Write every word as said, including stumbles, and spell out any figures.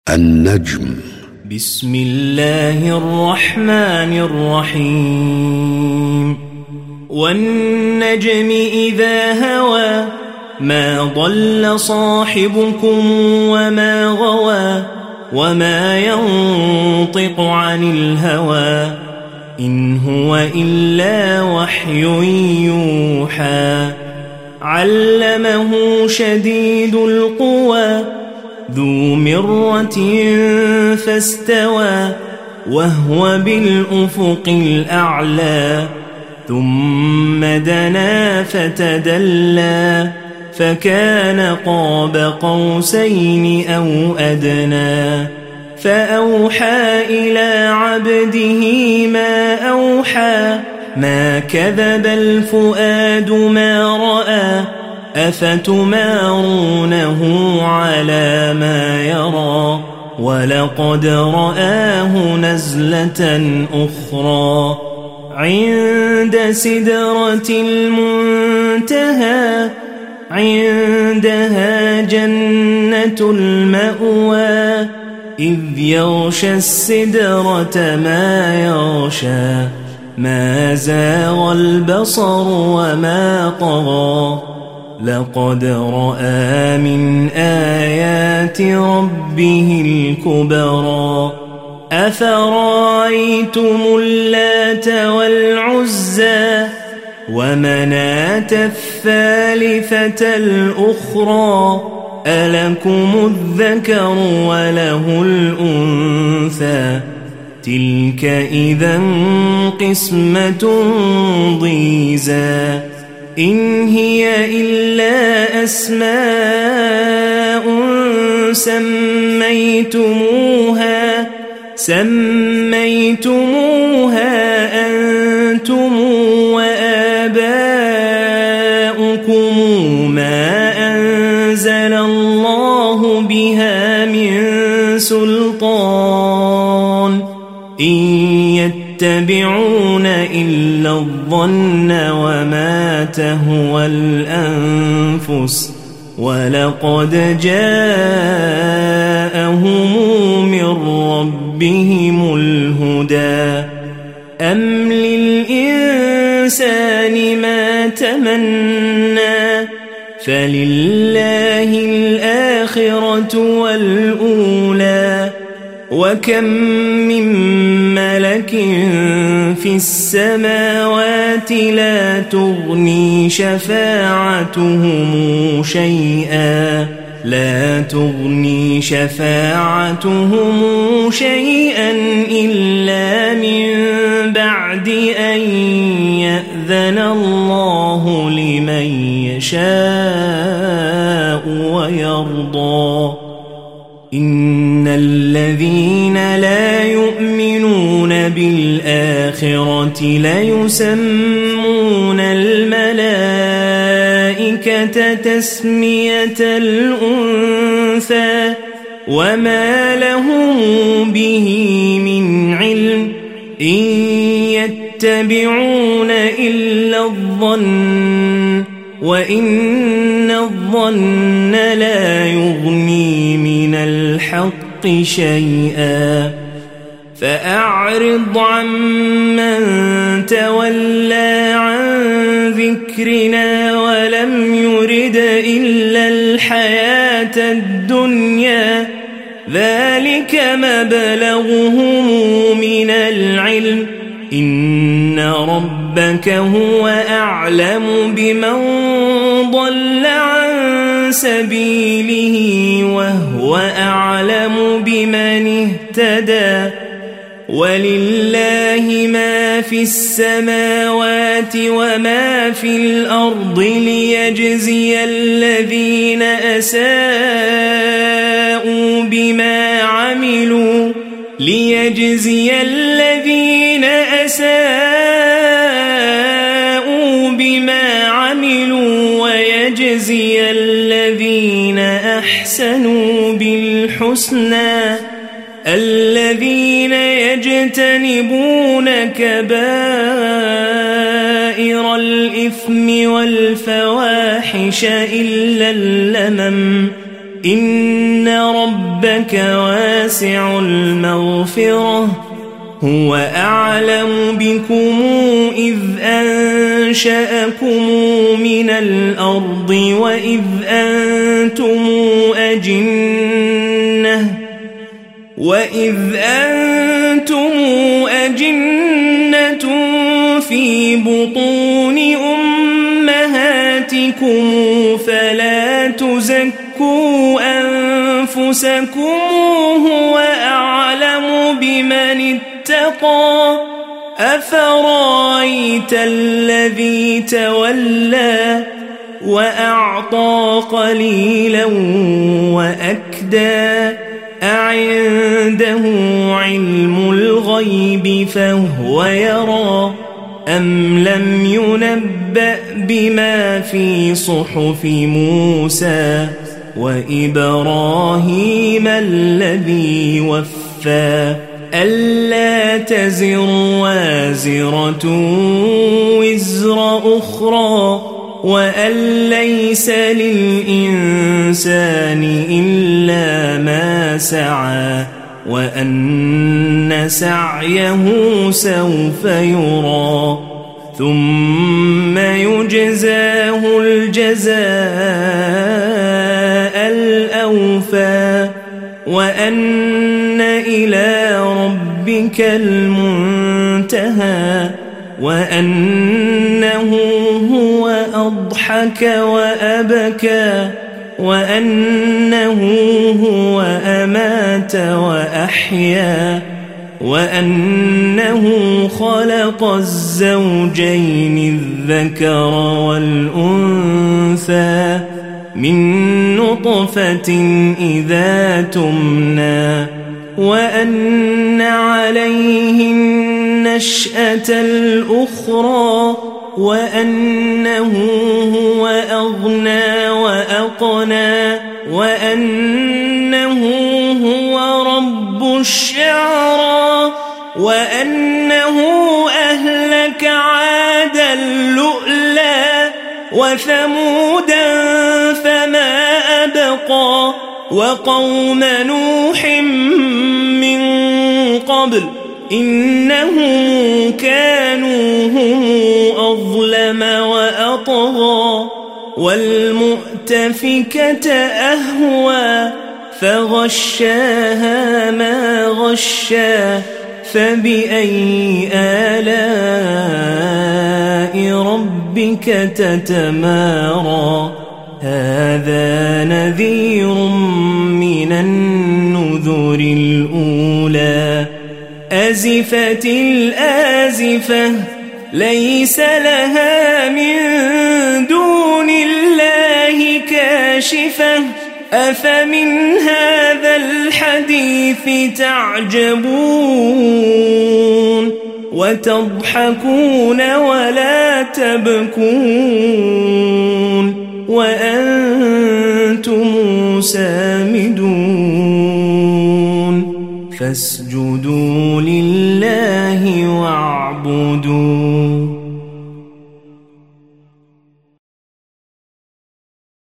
النجم. بسم الله الرحمن الرحيم. والنجم إذا هوى ما ضل صاحبكم وما غوى وما ينطق عن الهوى إن هو إلا وحي يوحى. علمه شديد القوى ذو مرة فاستوى وهو بالأفق الأعلى ثم دنا فتدلى فكان قاب قوسين أو أدنى فأوحى إلى عبده ما أوحى ما كذب الفؤاد ما رأى أفتمارونه على ما يرى ولقد رآه نزلة أخرى عند سدرة المنتهى عندها جنة المأوى إذ يغشى السدرة ما يغشى ما زاغ البصر وما طغى لقد رأى من آيات ربه الكبرى. أفرأيتم اللات والعزى ومناة الثالثة الأخرى ألكم الذكر وله الأنثى تلك إذا قسمة ضيزى إن هي إلا أسماء سميتموها سميتموها أنتم وآباؤكم ما أنزل الله بها من سلطان إن يتبعون إلا الظن وما تهوى الأنفس ولقد جاءهم من ربهم الهدى. أم للإنسان ما تمنى فلله الآخرة والأولى وكم من ملك في السماوات لا تغني شفاعتهم شيئا لا تغني شفاعتهم شيئا إلا من بعد أن يأذن الله لمن يشاء ويرضى. إن الذين لا يؤمنون بالآخرة ليسمون الملائكة تسمية الأنثى وما لهم به من علم إن يتبعون إلا الظن وإن الظن لا يغني من الحق شيئا. فأعرض عمن تولى عن ذكرنا ولم يرد إلا الحياة الدنيا ذلك مبلغهم من العلم إن ربك هو أعلم بمن ضل عن سبيله وهو أعلم بمن اهتدى. ولله ما في السماوات وما في الأرض ليجزي الذين أساءوا بما عملوا ليجزي الذين أساءوا بما عملوا ويجزي الذين أحسنوا بالحسنى الذين يجتنبون كبائر الإثم والفواحش إلا اللمم إن ربك واسع المغفرة هو أعلم بكم إذ أنشأكم من الأرض وإذ أنتم أجنة وإذ أنتم أجنة في بطون أمهاتكم فلا تزكوا أنفسكم هو أعلم بمن اتقى أفرأيت الذي تولى وأعطى قليلا وأكدى أعنده علم الغيب فهو يرى أم لم ينبأ بما في صحف موسى وإبراهيم الذي وفى ألا تزر وازرة وزر أخرى وأن ليس للإنسان إلا ما سعى وأن سعيه سوف يرى ثم يجزاه الجزاء الأوفى وأن إلى ربك المنتهى وأنه هو أضحك وأبكى وأنه هو أمات وأحيا وأنه خلق الزوجين الذكر والأنثى من نطفة إذا تمنى وأن عليه النشأة الأخرى وأنه هو أغنى وأقنى وأنه هو رب الشعرى وأنه أهلك عادا اللؤلؤ وثمودا فما أبقى وقوم نوح من قبل إنهم كانوا هم أظلم وأطغى والمؤتفكة أهوى فغشاها ما غشا فبأي آلاء ربك تتمارى هذا نذير من النذر الأولى أزفت الآزفة ليس لها من دون الله كاشفة أفمن هذا الحديث تعجبون وتضحكون ولا تبكون وأنتم سامدون فاسجدوا لله واعبدوا